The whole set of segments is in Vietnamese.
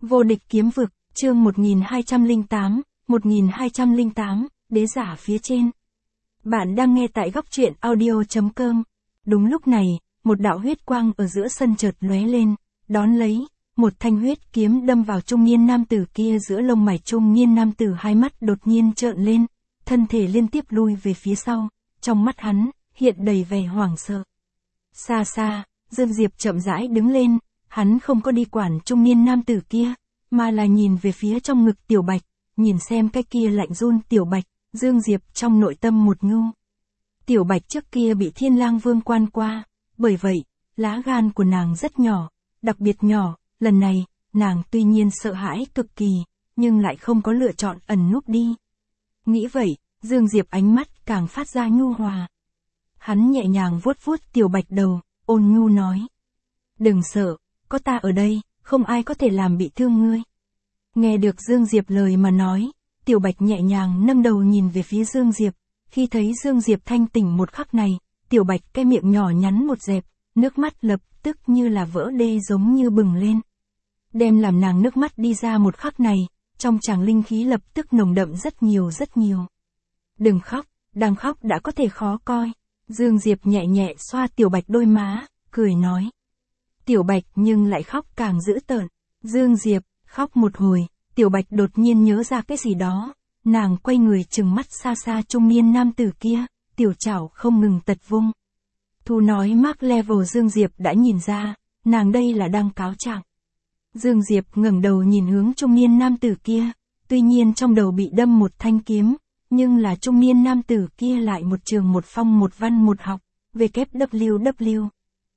Vô địch kiếm vực, chương 1208, đế giả phía trên. Bạn đang nghe tại góc truyện audio.com. Đúng lúc này, một đạo huyết quang ở giữa sân chợt lóe lên, đón lấy, một thanh huyết kiếm đâm vào trung niên nam tử kia giữa lông mày. Trung niên nam tử hai mắt đột nhiên trợn lên, thân thể liên tiếp lui về phía sau, trong mắt hắn, hiện đầy vẻ hoảng sợ. Xa xa, Dương Diệp chậm rãi đứng lên, hắn không có đi quản trung niên nam tử kia, mà là nhìn về phía trong ngực Tiểu Bạch, nhìn xem cái kia lạnh run Tiểu Bạch, Dương Diệp trong nội tâm một ngu. Tiểu Bạch trước kia bị Thiên Lang Vương quan qua, bởi vậy, lá gan của nàng rất nhỏ, đặc biệt nhỏ, lần này, nàng tuy nhiên sợ hãi cực kỳ, nhưng lại không có lựa chọn ẩn núp đi. Nghĩ vậy, Dương Diệp ánh mắt càng phát ra nhu hòa. Hắn nhẹ nhàng vuốt vuốt Tiểu Bạch đầu, ôn nhu nói. Đừng sợ, có ta ở đây, không ai có thể làm bị thương ngươi. Nghe được Dương Diệp lời mà nói, Tiểu Bạch nhẹ nhàng nâng đầu nhìn về phía Dương Diệp. Khi thấy Dương Diệp thanh tỉnh một khắc này, Tiểu Bạch cái miệng nhỏ nhắn một dẹp, nước mắt lập tức như là vỡ đê giống như bừng lên. Đem làm nàng nước mắt đi ra một khắc này, trong tràng linh khí lập tức nồng đậm rất nhiều rất nhiều. Đừng khóc, đang khóc đã có thể khó coi. Dương Diệp nhẹ nhẹ xoa Tiểu Bạch đôi má, cười nói. Tiểu Bạch nhưng lại khóc càng dữ tợn. Dương Diệp khóc một hồi, Tiểu Bạch đột nhiên nhớ ra cái gì đó. Nàng quay người trừng mắt xa xa trung niên nam tử kia, tiểu chảo không ngừng tật vung. Thu nói Mark Level Dương Diệp đã nhìn ra, nàng đây là đang cáo trạng. Dương Diệp ngẩng đầu nhìn hướng trung niên nam tử kia, tuy nhiên trong đầu bị đâm một thanh kiếm, nhưng là trung niên nam tử kia lại một trường một phong một văn một học, WWW.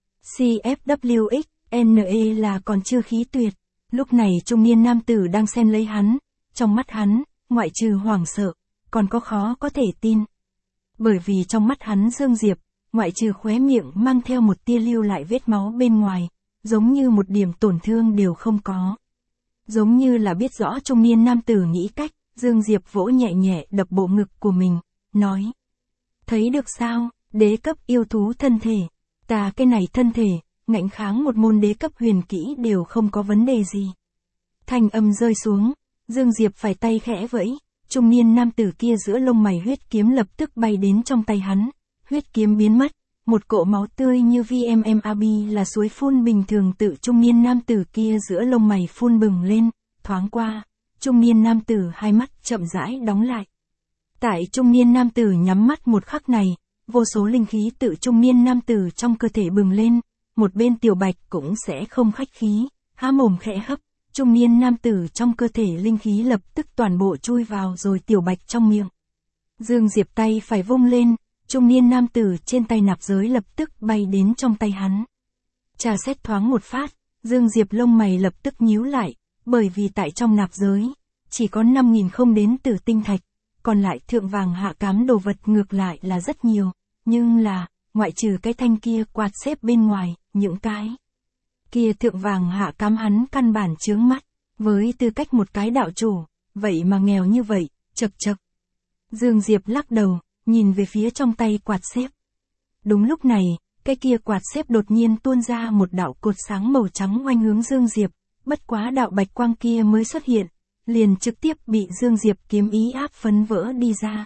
CFWX, NE là còn chưa khí tuyệt. Lúc này trung niên nam tử đang xen lấy hắn, trong mắt hắn, ngoại trừ hoảng sợ, còn có khó có thể tin. Bởi vì trong mắt hắn Dương Diệp, ngoại trừ khóe miệng mang theo một tia lưu lại vết máu bên ngoài, giống như một điểm tổn thương đều không có. Giống như là biết rõ trung niên nam tử nghĩ cách, Dương Diệp vỗ nhẹ nhẹ đập bộ ngực của mình, nói. Thấy được sao, đế cấp yêu thú thân thể, ta cái này thân thể, ngạnh kháng một môn đế cấp huyền kỹ đều không có vấn đề gì. Thanh âm rơi xuống, Dương Diệp phải tay khẽ vẫy, trung niên nam tử kia giữa lông mày huyết kiếm lập tức bay đến trong tay hắn, huyết kiếm biến mất, một cỗ máu tươi như VMMAB là suối phun bình thường tự trung niên nam tử kia giữa lông mày phun bừng lên, thoáng qua, trung niên nam tử hai mắt chậm rãi đóng lại. Tại trung niên nam tử nhắm mắt một khắc này, vô số linh khí tự trung niên nam tử trong cơ thể bừng lên, một bên Tiểu Bạch cũng sẽ không khách khí, há mồm khẽ hấp. Trung niên nam tử trong cơ thể linh khí lập tức toàn bộ chui vào rồi Tiểu Bạch trong miệng. Dương Diệp tay phải vung lên, trung niên nam tử trên tay nạp giới lập tức bay đến trong tay hắn. Trà xét thoáng một phát, Dương Diệp lông mày lập tức nhíu lại, bởi vì tại trong nạp giới, chỉ có 5.000 không đến từ tinh thạch, còn lại thượng vàng hạ cám đồ vật ngược lại là rất nhiều, nhưng là, ngoại trừ cái thanh kia quạt xếp bên ngoài, những cái kia thượng vàng hạ cám hắn căn bản chướng mắt, với tư cách một cái đạo chủ, vậy mà nghèo như vậy, chậc chậc. Dương Diệp lắc đầu, nhìn về phía trong tay quạt xếp. Đúng lúc này, cái kia quạt xếp đột nhiên tuôn ra một đạo cột sáng màu trắng oanh hướng Dương Diệp, bất quá đạo bạch quang kia mới xuất hiện, liền trực tiếp bị Dương Diệp kiếm ý áp phấn vỡ đi ra.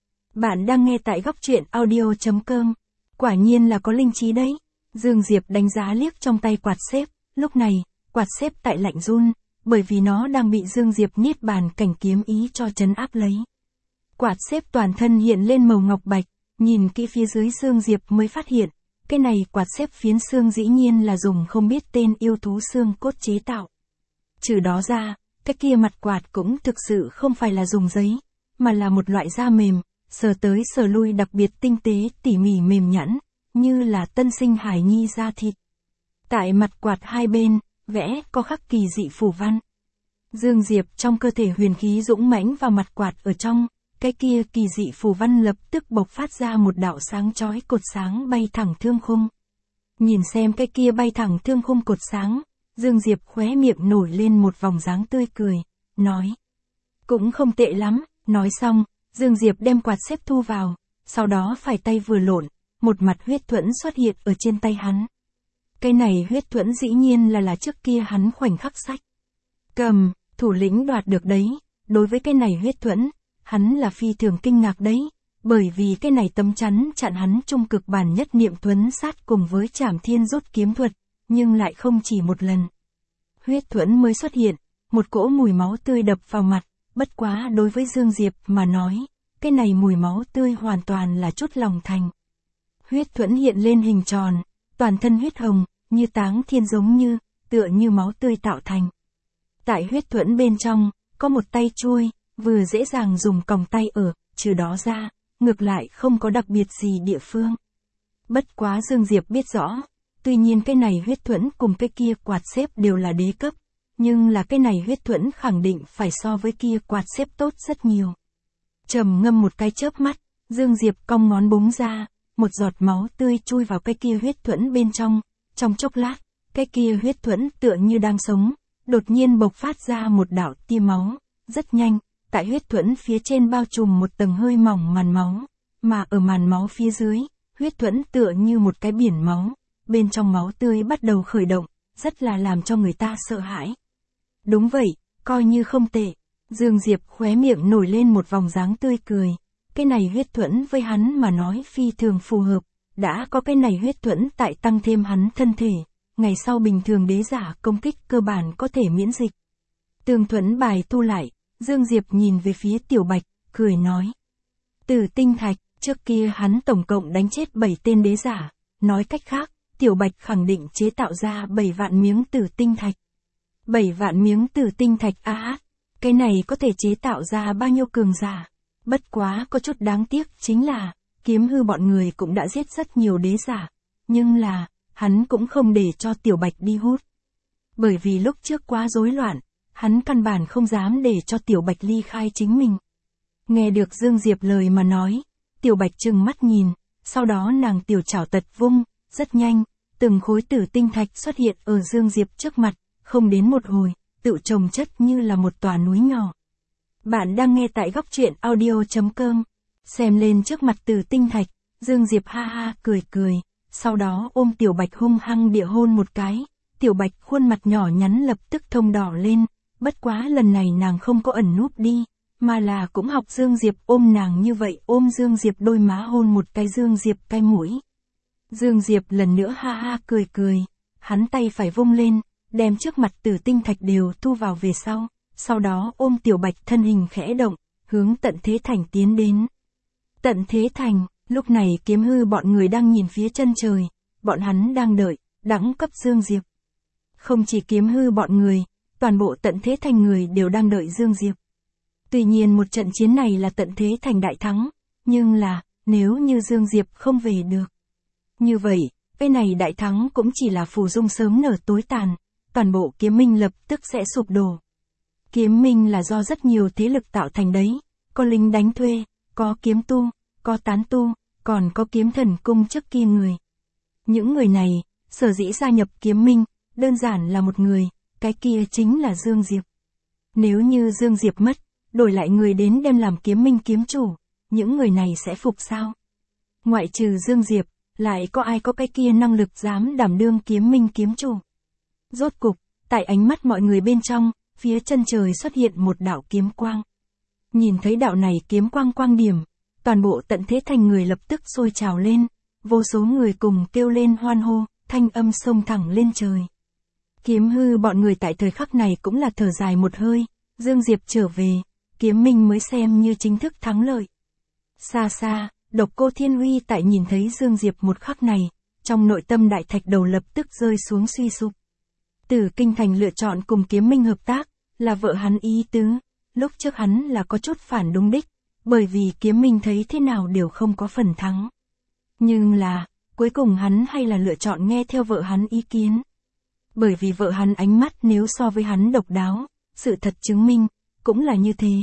Bạn đang nghe tại góc truyện audio.com, quả nhiên là có linh trí đấy. Dương Diệp đánh giá liếc trong tay quạt xếp, lúc này, quạt xếp tại lạnh run, bởi vì nó đang bị Dương Diệp niết bàn cảnh kiếm ý cho trấn áp lấy. Quạt xếp toàn thân hiện lên màu ngọc bạch, nhìn kỹ phía dưới Dương Diệp mới phát hiện, cái này quạt xếp phiến xương dĩ nhiên là dùng không biết tên yêu thú xương cốt chế tạo. Trừ đó ra, cái kia mặt quạt cũng thực sự không phải là dùng giấy, mà là một loại da mềm, sờ tới sờ lui đặc biệt tinh tế tỉ mỉ mềm nhẵn, như là tân sinh hải nhi da thịt. Tại mặt quạt hai bên, vẽ có khắc kỳ dị phù văn. Dương Diệp trong cơ thể huyền khí dũng mãnh vào mặt quạt ở trong, cái kia kỳ dị phù văn lập tức bộc phát ra một đạo sáng chói cột sáng bay thẳng thương khung. Nhìn xem cái kia bay thẳng thương khung cột sáng, Dương Diệp khóe miệng nổi lên một vòng dáng tươi cười, nói. Cũng không tệ lắm, nói xong, Dương Diệp đem quạt xếp thu vào, sau đó phải tay vừa lộn, một mặt huyết thuẫn xuất hiện ở trên tay hắn. Cái này huyết thuẫn dĩ nhiên là trước kia hắn khoảnh khắc sách. Cầm, thủ lĩnh đoạt được đấy, đối với cái này huyết thuẫn, hắn là phi thường kinh ngạc đấy, bởi vì cái này tấm chắn chặn hắn trung cực bản nhất niệm thuấn sát cùng với Trảm Thiên rút kiếm thuật, nhưng lại không chỉ một lần. Huyết thuẫn mới xuất hiện, một cỗ mùi máu tươi đập vào mặt, bất quá đối với Dương Diệp mà nói, cái này mùi máu tươi hoàn toàn là chút lòng thành. Huyết thuẫn hiện lên hình tròn, toàn thân huyết hồng, như Táng Thiên giống như, tựa như máu tươi tạo thành. Tại huyết thuẫn bên trong, có một tay chuôi, vừa dễ dàng dùng còng tay ở, trừ đó ra, ngược lại không có đặc biệt gì địa phương. Bất quá Dương Diệp biết rõ, tuy nhiên cái này huyết thuẫn cùng cái kia quạt xếp đều là đế cấp, nhưng là cái này huyết thuẫn khẳng định phải so với kia quạt xếp tốt rất nhiều. Trầm ngâm một cái chớp mắt, Dương Diệp cong ngón búng ra, một giọt máu tươi chui vào cái kia huyết thuẫn bên trong chốc lát, cái kia huyết thuẫn tựa như đang sống, đột nhiên bộc phát ra một đạo tia máu, rất nhanh, tại huyết thuẫn phía trên bao trùm một tầng hơi mỏng màn máu, mà ở màn máu phía dưới, huyết thuẫn tựa như một cái biển máu, bên trong máu tươi bắt đầu khởi động, rất là làm cho người ta sợ hãi. Đúng vậy, coi như không tệ. Dương Diệp khóe miệng nổi lên một vòng dáng tươi cười, cái này huyết thuẫn với hắn mà nói phi thường phù hợp, đã có cái này huyết thuẫn tại tăng thêm hắn thân thể, ngày sau bình thường đế giả công kích cơ bản có thể miễn dịch. Tường thuẫn bài tu lại, Dương Diệp nhìn về phía Tiểu Bạch, cười nói. Tử tinh thạch, trước kia hắn tổng cộng đánh chết 7 tên đế giả, nói cách khác, Tiểu Bạch khẳng định chế tạo ra 7 vạn miếng tử tinh thạch. 7 vạn miếng tử tinh thạch cái này có thể chế tạo ra bao nhiêu cường giả. Bất quá có chút đáng tiếc chính là, Kiếm Hư bọn người cũng đã giết rất nhiều đế giả, nhưng là, hắn cũng không để cho Tiểu Bạch đi hút. Bởi vì lúc trước quá rối loạn, hắn căn bản không dám để cho Tiểu Bạch ly khai chính mình. Nghe được Dương Diệp lời mà nói, Tiểu Bạch trừng mắt nhìn, sau đó nàng tiểu chảo tật vung, rất nhanh, từng khối tử tinh thạch xuất hiện ở Dương Diệp trước mặt, không đến một hồi, tự chồng chất như là một tòa núi nhỏ. Bạn đang nghe tại góc truyện audio.com, xem lên trước mặt tử tinh thạch, Dương Diệp ha ha cười cười, sau đó ôm Tiểu Bạch hung hăng địa hôn một cái, Tiểu Bạch khuôn mặt nhỏ nhắn lập tức thông đỏ lên, bất quá lần này nàng không có ẩn núp đi, mà là cũng học Dương Diệp ôm nàng như vậy, ôm Dương Diệp đôi má hôn một cái Dương Diệp cái mũi. Dương Diệp lần nữa ha ha cười cười, hắn tay phải vung lên, đem trước mặt tử tinh thạch đều thu vào về sau đó ôm Tiểu Bạch thân hình khẽ động, hướng Tận Thế Thành tiến đến. Tận Thế Thành, lúc này Kiếm Hư bọn người đang nhìn phía chân trời, bọn hắn đang đợi, đẳng cấp Dương Diệp. Không chỉ Kiếm Hư bọn người, toàn bộ Tận Thế Thành người đều đang đợi Dương Diệp. Tuy nhiên một trận chiến này là Tận Thế Thành đại thắng, nhưng là, nếu như Dương Diệp không về được. Như vậy, cái này đại thắng cũng chỉ là phù dung sớm nở tối tàn, toàn bộ Kiếm Minh lập tức sẽ sụp đổ. Kiếm Minh là do rất nhiều thế lực tạo thành đấy, có lính đánh thuê, có kiếm tu, có tán tu, còn có kiếm thần cung trước kia người. Những người này, sở dĩ gia nhập Kiếm Minh, đơn giản là một người, cái kia chính là Dương Diệp. Nếu như Dương Diệp mất, đổi lại người đến đem làm Kiếm Minh kiếm chủ, những người này sẽ phục sao? Ngoại trừ Dương Diệp, lại có ai có cái kia năng lực dám đảm đương Kiếm Minh kiếm chủ? Rốt cục, tại ánh mắt mọi người bên trong, phía chân trời xuất hiện một đạo kiếm quang. Nhìn thấy đạo này kiếm quang quang điểm, toàn bộ Tận Thế Thành người lập tức sôi trào lên, vô số người cùng kêu lên hoan hô, thanh âm xông thẳng lên trời. Kiếm Hư bọn người tại thời khắc này cũng là thở dài một hơi, Dương Diệp trở về, Kiếm Minh mới xem như chính thức thắng lợi. Xa xa, Độc Cô Thiên Huy tại nhìn thấy Dương Diệp một khắc này, trong nội tâm đại thạch đầu lập tức rơi xuống suy sụp. Tử Kinh Thành lựa chọn cùng Kiếm Minh hợp tác, là vợ hắn ý tứ, lúc trước hắn là có chút phản đúng đích, bởi vì Kiếm Minh thấy thế nào đều không có phần thắng. Nhưng là, cuối cùng hắn hay là lựa chọn nghe theo vợ hắn ý kiến. Bởi vì vợ hắn ánh mắt nếu so với hắn độc đáo, sự thật chứng minh, cũng là như thế.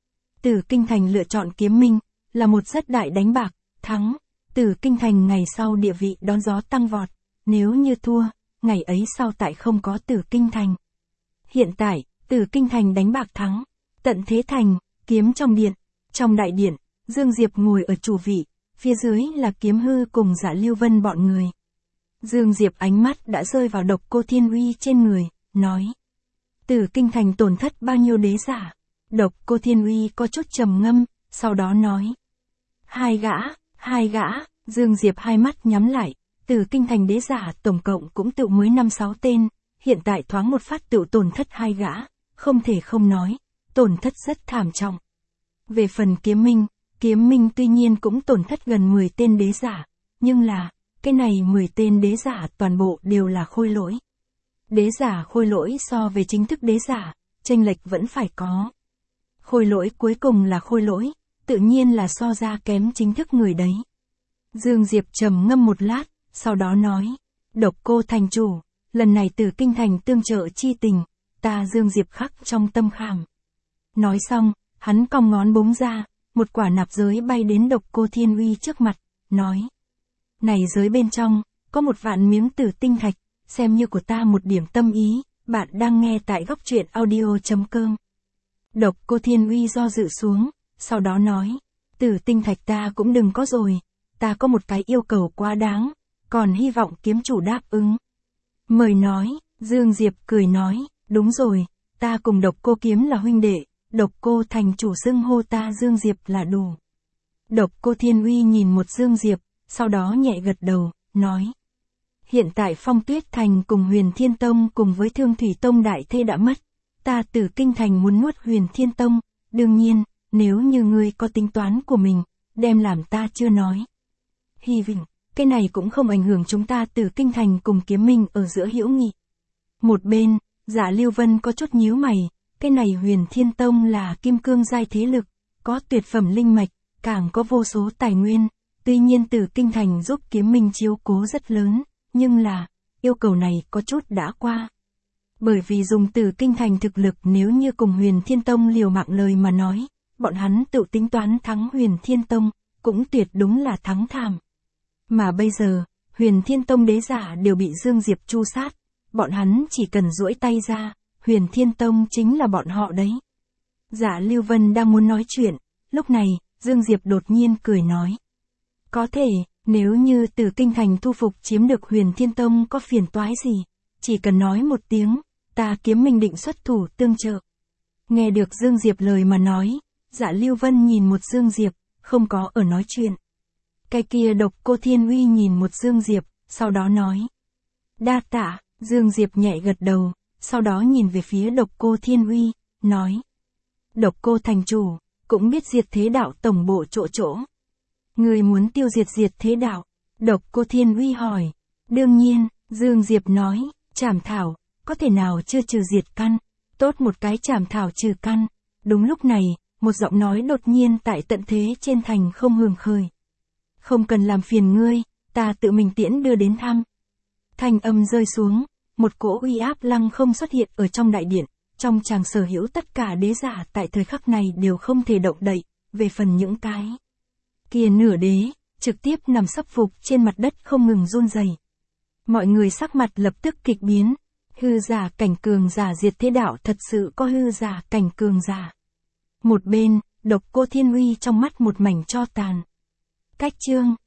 Tử Kinh Thành lựa chọn Kiếm Minh, là một rất đại đánh bạc, thắng, Tử Kinh Thành ngày sau địa vị đón gió tăng vọt, nếu như thua, ngày ấy sau tại không có Tử Kinh Thành. Hiện tại, Tử Kinh Thành đánh bạc thắng, Tận Thế Thành, kiếm trong điện, trong đại điện, Dương Diệp ngồi ở chủ vị, phía dưới là Kiếm Hư cùng Dạ Lưu Vân bọn người. Dương Diệp ánh mắt đã rơi vào Độc Cô Thiên Huy trên người, nói. Tử Kinh Thành tổn thất bao nhiêu đế giả? Độc Cô Thiên Uy có chút trầm ngâm, sau đó nói. Hai gã, Dương Diệp hai mắt nhắm lại, Tử Kinh Thành đế giả tổng cộng cũng tự mới 5-6 tên, hiện tại thoáng một phát tự tổn thất 2 gã, không thể không nói, tổn thất rất thảm trọng. Về phần Kiếm Minh tuy nhiên cũng tổn thất gần 10 tên đế giả, nhưng là, cái này 10 tên đế giả toàn bộ đều là khôi lỗi. Đế giả khôi lỗi so về chính thức đế giả, chênh lệch vẫn phải có. Khôi lỗi cuối cùng là khôi lỗi, tự nhiên là so ra kém chính thức người đấy. Dương Diệp trầm ngâm một lát, sau đó nói, Độc Cô thành chủ, lần này Tử Kinh Thành tương trợ chi tình, ta Dương Diệp khắc trong tâm khảm. Nói xong, hắn cong ngón búng ra, một quả nạp giới bay đến Độc Cô Thiên Uy trước mặt, nói. Này giới bên trong, có 1 vạn miếng tử tinh thạch, xem như của ta một điểm tâm ý, bạn đang nghe tại góc truyện audio.com. Độc Cô Thiên Uy do dự xuống, sau đó nói, tử tinh thạch ta cũng đừng có rồi, ta có một cái yêu cầu quá đáng, còn hy vọng kiếm chủ đáp ứng. Mời nói, Dương Diệp cười nói, đúng rồi, ta cùng Độc Cô kiếm là huynh đệ, Độc Cô thành chủ xưng hô ta Dương Diệp là đủ. Độc Cô Thiên Uy nhìn một Dương Diệp, sau đó nhẹ gật đầu, nói. Hiện tại Phong Tuyết Thành cùng Huyền Thiên Tông cùng với Thương Thủy Tông đại thê đã mất, ta Tử Kinh Thành muốn nuốt Huyền Thiên Tông, đương nhiên, nếu như ngươi có tính toán của mình, đem làm ta chưa nói. Hy vọng, cái này cũng không ảnh hưởng chúng ta Tử Kinh Thành cùng Kiếm Minh ở giữa hữu nghị. Một bên, Dạ Lưu Vân có chút nhíu mày, cái này Huyền Thiên Tông là kim cương giai thế lực, có tuyệt phẩm linh mạch, càng có vô số tài nguyên, tuy nhiên Tử Kinh Thành giúp Kiếm Minh chiếu cố rất lớn, nhưng là, yêu cầu này có chút đã qua. Bởi vì dùng Tử Kinh Thành thực lực nếu như cùng Huyền Thiên Tông liều mạng lời mà nói, bọn hắn tự tính toán thắng Huyền Thiên Tông, cũng tuyệt đúng là thắng thảm. Mà bây giờ, Huyền Thiên Tông đế giả đều bị Dương Diệp tru sát, bọn hắn chỉ cần duỗi tay ra, Huyền Thiên Tông chính là bọn họ đấy. Dạ Lưu Vân đang muốn nói chuyện, lúc này, Dương Diệp đột nhiên cười nói. Có thể, nếu như Tử Kinh Thành thu phục chiếm được Huyền Thiên Tông có phiền toái gì, chỉ cần nói một tiếng, ta Kiếm Minh định xuất thủ tương trợ. Nghe được Dương Diệp lời mà nói, Dạ Lưu Vân nhìn một Dương Diệp, không có ở nói chuyện. Cái kia Độc Cô Thiên Uy nhìn một Dương Diệp, sau đó nói. Đa tạ, Dương Diệp nhẹ gật đầu, sau đó nhìn về phía Độc Cô Thiên Uy, nói. Độc Cô thành chủ, cũng biết diệt thế đạo tổng bộ chỗ. Người muốn tiêu diệt thế đạo? Độc Cô Thiên Uy hỏi. Đương nhiên, Dương Diệp nói, trảm thảo, có thể nào chưa trừ diệt căn, tốt một cái trảm thảo trừ căn. Đúng lúc này, một giọng nói đột nhiên tại tận thế trên thành không hưởng khởi. Không cần làm phiền ngươi, ta tự mình tiễn đưa đến thăm. Thanh âm rơi xuống, một cỗ uy áp lăng không xuất hiện ở trong đại điện, trong chàng sở hữu tất cả đế giả tại thời khắc này đều không thể động đậy, về phần những cái kia nửa đế, trực tiếp nằm sấp phục trên mặt đất không ngừng run rẩy. Mọi người sắc mặt lập tức kịch biến, hư giả cảnh cường giả diệt thế đạo thật sự có hư giả cảnh cường giả. Một bên, Độc Cô Thiên Uy trong mắt một mảnh tro tàn. Cách chương